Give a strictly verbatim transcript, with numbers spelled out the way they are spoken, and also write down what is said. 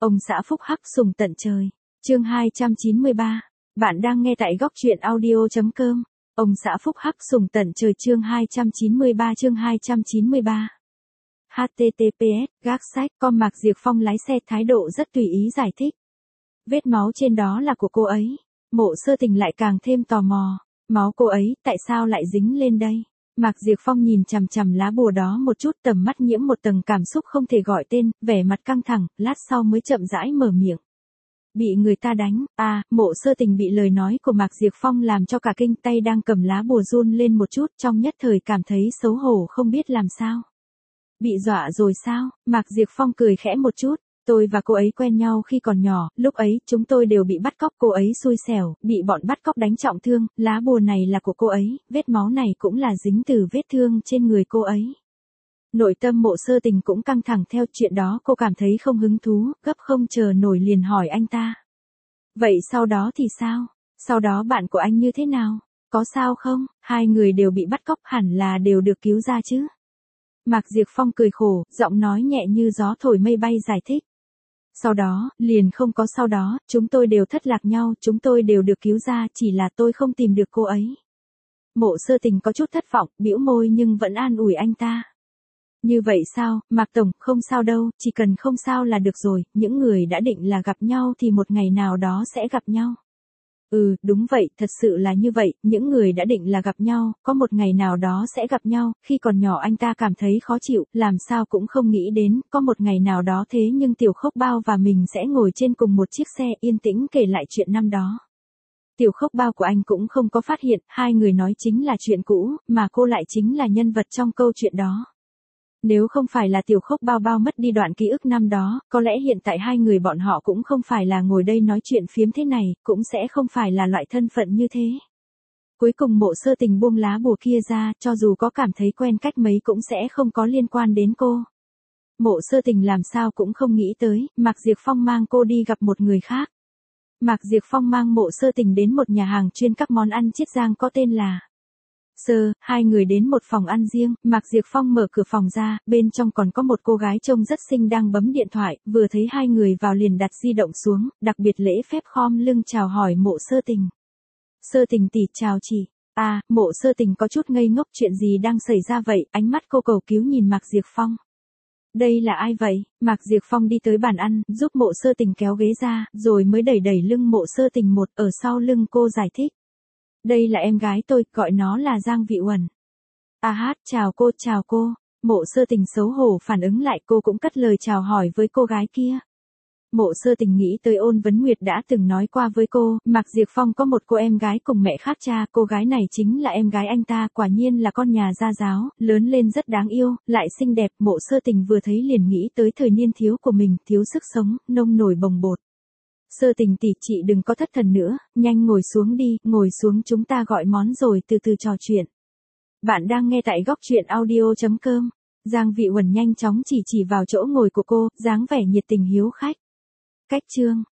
Ông xã phúc hắc sùng tận trời. Chương hai trăm chín mươi ba. Bạn đang nghe tại góc truyện audio.com. Ông xã phúc hắc sùng tận trời chương hai trăm chín mươi ba chương hai trăm chín mươi ba. hát tê tê pê ét, gác sách, com Mạc Diệp Phong lái xe thái độ rất tùy ý giải thích. Vết máu trên đó là của cô ấy. Mộ Sơ Tình lại càng thêm tò mò. Máu cô ấy, tại sao lại dính lên đây? Mạc Diệp Phong nhìn chằm chằm lá bùa đó một chút, tầm mắt nhiễm một tầng cảm xúc không thể gọi tên, vẻ mặt căng thẳng, lát sau mới chậm rãi mở miệng. Bị người ta đánh, à, Mộ Sơ Tình bị lời nói của Mạc Diệp Phong làm cho cả kinh, tay đang cầm lá bùa run lên một chút, trong nhất thời cảm thấy xấu hổ không biết làm sao. Bị dọa rồi sao? Mạc Diệp Phong cười khẽ một chút. Tôi và cô ấy quen nhau khi còn nhỏ, lúc ấy chúng tôi đều bị bắt cóc, cô ấy xui xẻo, bị bọn bắt cóc đánh trọng thương, lá bùa này là của cô ấy, vết máu này cũng là dính từ vết thương trên người cô ấy. Nội tâm Mộ Sơ Tình cũng căng thẳng theo chuyện đó, cô cảm thấy không hứng thú, gấp không chờ nổi liền hỏi anh ta. Vậy sau đó thì sao? Sau đó bạn của anh như thế nào? Có sao không? Hai người đều bị bắt cóc hẳn là đều được cứu ra chứ? Mạc Diệp Phong cười khổ, giọng nói nhẹ như gió thổi mây bay giải thích. Sau đó, liền không có sau đó, chúng tôi đều thất lạc nhau, chúng tôi đều được cứu ra, chỉ là tôi không tìm được cô ấy. Mộ Sơ Tình có chút thất vọng, bĩu môi nhưng vẫn an ủi anh ta. Như vậy sao, Mạc Tổng, không sao đâu, chỉ cần không sao là được rồi, những người đã định là gặp nhau thì một ngày nào đó sẽ gặp nhau. Ừ, đúng vậy, thật sự là như vậy, những người đã định là gặp nhau, có một ngày nào đó sẽ gặp nhau, khi còn nhỏ anh ta cảm thấy khó chịu, làm sao cũng không nghĩ đến, có một ngày nào đó thế nhưng Tiểu Khốc Bao và mình sẽ ngồi trên cùng một chiếc xe yên tĩnh kể lại chuyện năm đó. Tiểu Khốc Bao của anh cũng không có phát hiện, hai người nói chính là chuyện cũ, mà cô lại chính là nhân vật trong câu chuyện đó. Nếu không phải là Tiểu Khốc Bao bao mất đi đoạn ký ức năm đó, có lẽ hiện tại hai người bọn họ cũng không phải là ngồi đây nói chuyện phiếm thế này, cũng sẽ không phải là loại thân phận như thế. Cuối cùng Mộ Sơ Tình buông lá bùa kia ra, cho dù có cảm thấy quen cách mấy cũng sẽ không có liên quan đến cô. Mộ Sơ Tình làm sao cũng không nghĩ tới, Mạc Diệp Phong mang cô đi gặp một người khác. Mạc Diệp Phong mang Mộ Sơ Tình đến một nhà hàng chuyên các món ăn Chiết Giang có tên là Sơ, hai người đến một phòng ăn riêng, Mạc Diệp Phong mở cửa phòng ra, bên trong còn có một cô gái trông rất xinh đang bấm điện thoại, vừa thấy hai người vào liền đặt di động xuống, đặc biệt lễ phép khom lưng chào hỏi Mộ Sơ Tình. Sơ Tình tỷ chào chị. À, Mộ Sơ Tình có chút ngây ngốc, chuyện gì đang xảy ra vậy, ánh mắt cô cầu cứu nhìn Mạc Diệp Phong. Đây là ai vậy? Mạc Diệp Phong đi tới bàn ăn, giúp Mộ Sơ Tình kéo ghế ra, rồi mới đẩy đẩy lưng Mộ Sơ Tình một, ở sau lưng cô giải thích. Đây là em gái tôi, gọi nó là Giang Vị Uẩn. À hát, chào cô, chào cô. Mộ Sơ Tình xấu hổ phản ứng lại, cô cũng cất lời chào hỏi với cô gái kia. Mộ Sơ Tình nghĩ tới Ôn Vấn Nguyệt đã từng nói qua với cô, Mạc Diệp Phong có một cô em gái cùng mẹ khác cha, cô gái này chính là em gái anh ta, quả nhiên là con nhà gia giáo, lớn lên rất đáng yêu, lại xinh đẹp. Mộ Sơ Tình vừa thấy liền nghĩ tới thời niên thiếu của mình, thiếu sức sống, nông nổi bồng bột. Sơ Tình tỷ, chị đừng có thất thần nữa, nhanh ngồi xuống đi, ngồi xuống chúng ta gọi món rồi từ từ trò chuyện. Bạn đang nghe tại góc truyện audio.com. Giang Vị Uẩn nhanh chóng chỉ chỉ vào chỗ ngồi của cô, dáng vẻ nhiệt tình hiếu khách. Cách chương,